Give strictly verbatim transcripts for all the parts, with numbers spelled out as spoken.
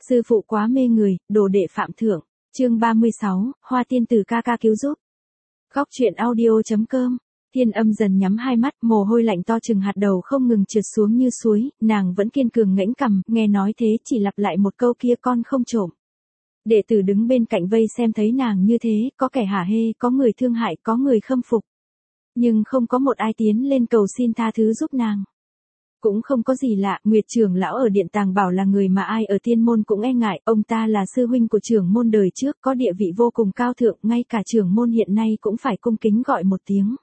Sư phụ quá mê người, đồ đệ phạm thượng. Chương ba mươi sáu, Hoa tiên tử ca ca cứu giúp. Góc truyện audio.com. Thiên Âm dần nhắm hai mắt, mồ hôi lạnh to chừng hạt đầu không ngừng trượt xuống như suối, nàng vẫn kiên cường ngẩng cằm, nghe nói thế chỉ lặp lại một câu kia con không trộm. Đệ tử đứng bên cạnh vây xem thấy nàng như thế, có kẻ hả hê, có người thương hại, có người khâm phục. Nhưng không có một ai tiến lên cầu xin tha thứ giúp nàng. Cũng không có gì lạ, Nguyệt trưởng lão ở Điện Tàng Bảo là người mà ai ở tiên môn cũng e ngại, ông ta là sư huynh của trưởng môn đời trước, có địa vị vô cùng cao thượng, ngay cả trưởng môn hiện nay cũng phải cung kính gọi một tiếng.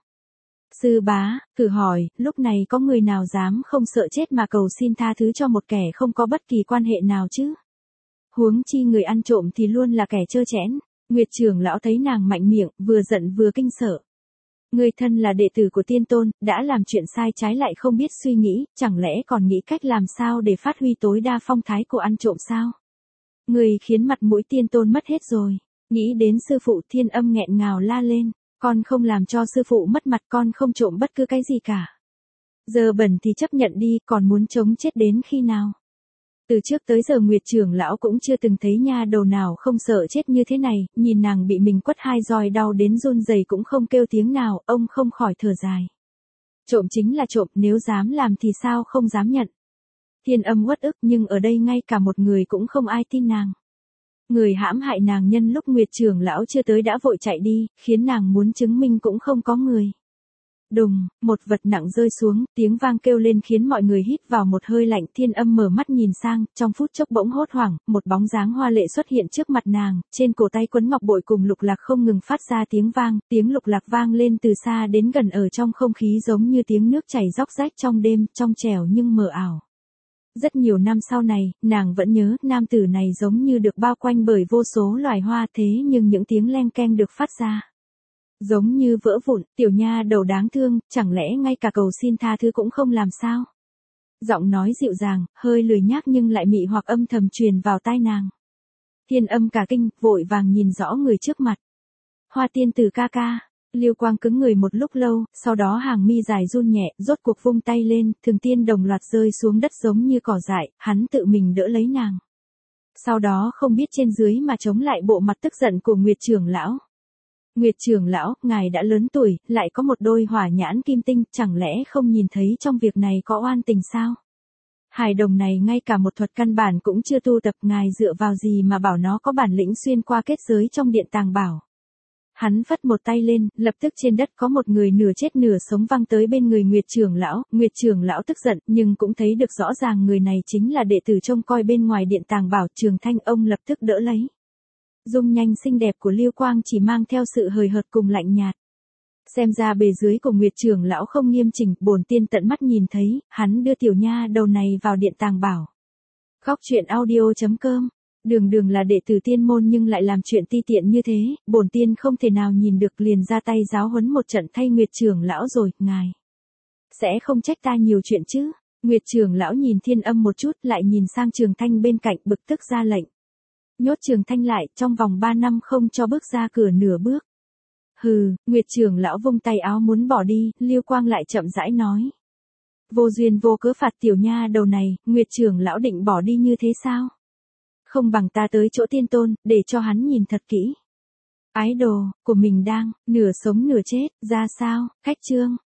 Sư bá, thử hỏi, lúc này có người nào dám không sợ chết mà cầu xin tha thứ cho một kẻ không có bất kỳ quan hệ nào chứ? Huống chi người ăn trộm thì luôn là kẻ trơ trẽn. Nguyệt trưởng lão thấy nàng mạnh miệng, vừa giận vừa kinh sợ. Người thân là đệ tử của tiên tôn, đã làm chuyện sai trái lại không biết suy nghĩ, chẳng lẽ còn nghĩ cách làm sao để phát huy tối đa phong thái của ăn trộm sao? Người khiến mặt mũi tiên tôn mất hết rồi. Nghĩ đến sư phụ, Thiên Âm nghẹn ngào la lên. Con không làm cho sư phụ mất mặt, con không trộm bất cứ cái gì cả. Giờ bẩn thì chấp nhận đi, còn muốn chống chết đến khi nào? Từ trước tới giờ Nguyệt trưởng lão cũng chưa từng thấy nha đầu nào không sợ chết như thế này, nhìn nàng bị mình quất hai roi đau đến run rẩy cũng không kêu tiếng nào, ông không khỏi thở dài. Trộm chính là trộm, nếu dám làm thì sao không dám nhận. Thiên Âm uất ức, nhưng ở đây ngay cả một người cũng không ai tin nàng. Người hãm hại nàng nhân lúc Nguyệt trưởng lão chưa tới đã vội chạy đi, khiến nàng muốn chứng minh cũng không có người. Đùng, một vật nặng rơi xuống, tiếng vang kêu lên khiến mọi người hít vào một hơi lạnh. Thiên Âm mở mắt nhìn sang, trong phút chốc bỗng hốt hoảng, một bóng dáng hoa lệ xuất hiện trước mặt nàng, trên cổ tay quấn ngọc bội cùng lục lạc không ngừng phát ra tiếng vang, tiếng lục lạc vang lên từ xa đến gần ở trong không khí giống như tiếng nước chảy róc rách trong đêm, trong trẻo nhưng mờ ảo. Rất nhiều năm sau này, nàng vẫn nhớ, nam tử này giống như được bao quanh bởi vô số loài hoa thế nhưng những tiếng leng keng được phát ra. Giống như vỡ vụn, tiểu nha đầu đáng thương, chẳng lẽ ngay cả cầu xin tha thứ cũng không làm sao? Giọng nói dịu dàng, hơi lười nhác nhưng lại mị hoặc âm thầm truyền vào tai nàng. Thiên Âm cả kinh, vội vàng nhìn rõ người trước mặt. Hoa tiên tử ca ca. Liêu Quang cứng người một lúc lâu, sau đó hàng mi dài run nhẹ, rốt cuộc vung tay lên, Thường Tiên đồng loạt rơi xuống đất giống như cỏ dại, hắn tự mình đỡ lấy nàng. Sau đó không biết trên dưới mà chống lại bộ mặt tức giận của Nguyệt trưởng lão. Nguyệt trưởng lão, ngài đã lớn tuổi, lại có một đôi hỏa nhãn kim tinh, chẳng lẽ không nhìn thấy trong việc này có oan tình sao? Hài đồng này ngay cả một thuật căn bản cũng chưa tu tập, ngài dựa vào gì mà bảo nó có bản lĩnh xuyên qua kết giới trong Điện Tàng Bảo? Hắn phất một tay lên, lập tức trên đất có một người nửa chết nửa sống văng tới bên người Nguyệt trưởng lão. Nguyệt trưởng lão tức giận, nhưng cũng thấy được rõ ràng người này chính là đệ tử trông coi bên ngoài Điện Tàng Bảo. Trường Thanh ông lập tức đỡ lấy. Dung nhanh xinh đẹp của Liêu Quang chỉ mang theo sự hời hợt cùng lạnh nhạt. Xem ra bề dưới của Nguyệt trưởng lão không nghiêm chỉnh, bổn tiên tận mắt nhìn thấy, hắn đưa tiểu nha đầu này vào Điện Tàng Bảo. Góc truyện audio.com. Đường đường là đệ tử tiên môn nhưng lại làm chuyện ti tiện như thế, bổn tiên không thể nào nhìn được, liền ra tay giáo huấn một trận thay Nguyệt trưởng lão rồi, ngài sẽ không trách ta nhiều chuyện chứ? Nguyệt trưởng lão nhìn Thiên Âm một chút, lại nhìn sang Trường Thanh bên cạnh, bực tức ra lệnh. Nhốt Trường Thanh lại, trong vòng ba năm không cho bước ra cửa nửa bước. Hừ, Nguyệt trưởng lão vung tay áo muốn bỏ đi, Liêu Quang lại chậm rãi nói. Vô duyên vô cớ phạt tiểu nha đầu này, Nguyệt trưởng lão định bỏ đi như thế sao? Không bằng ta tới chỗ tiên tôn, để cho hắn nhìn thật kỹ. Ái đồ, của mình đang, nửa sống nửa chết, ra sao, khách trương.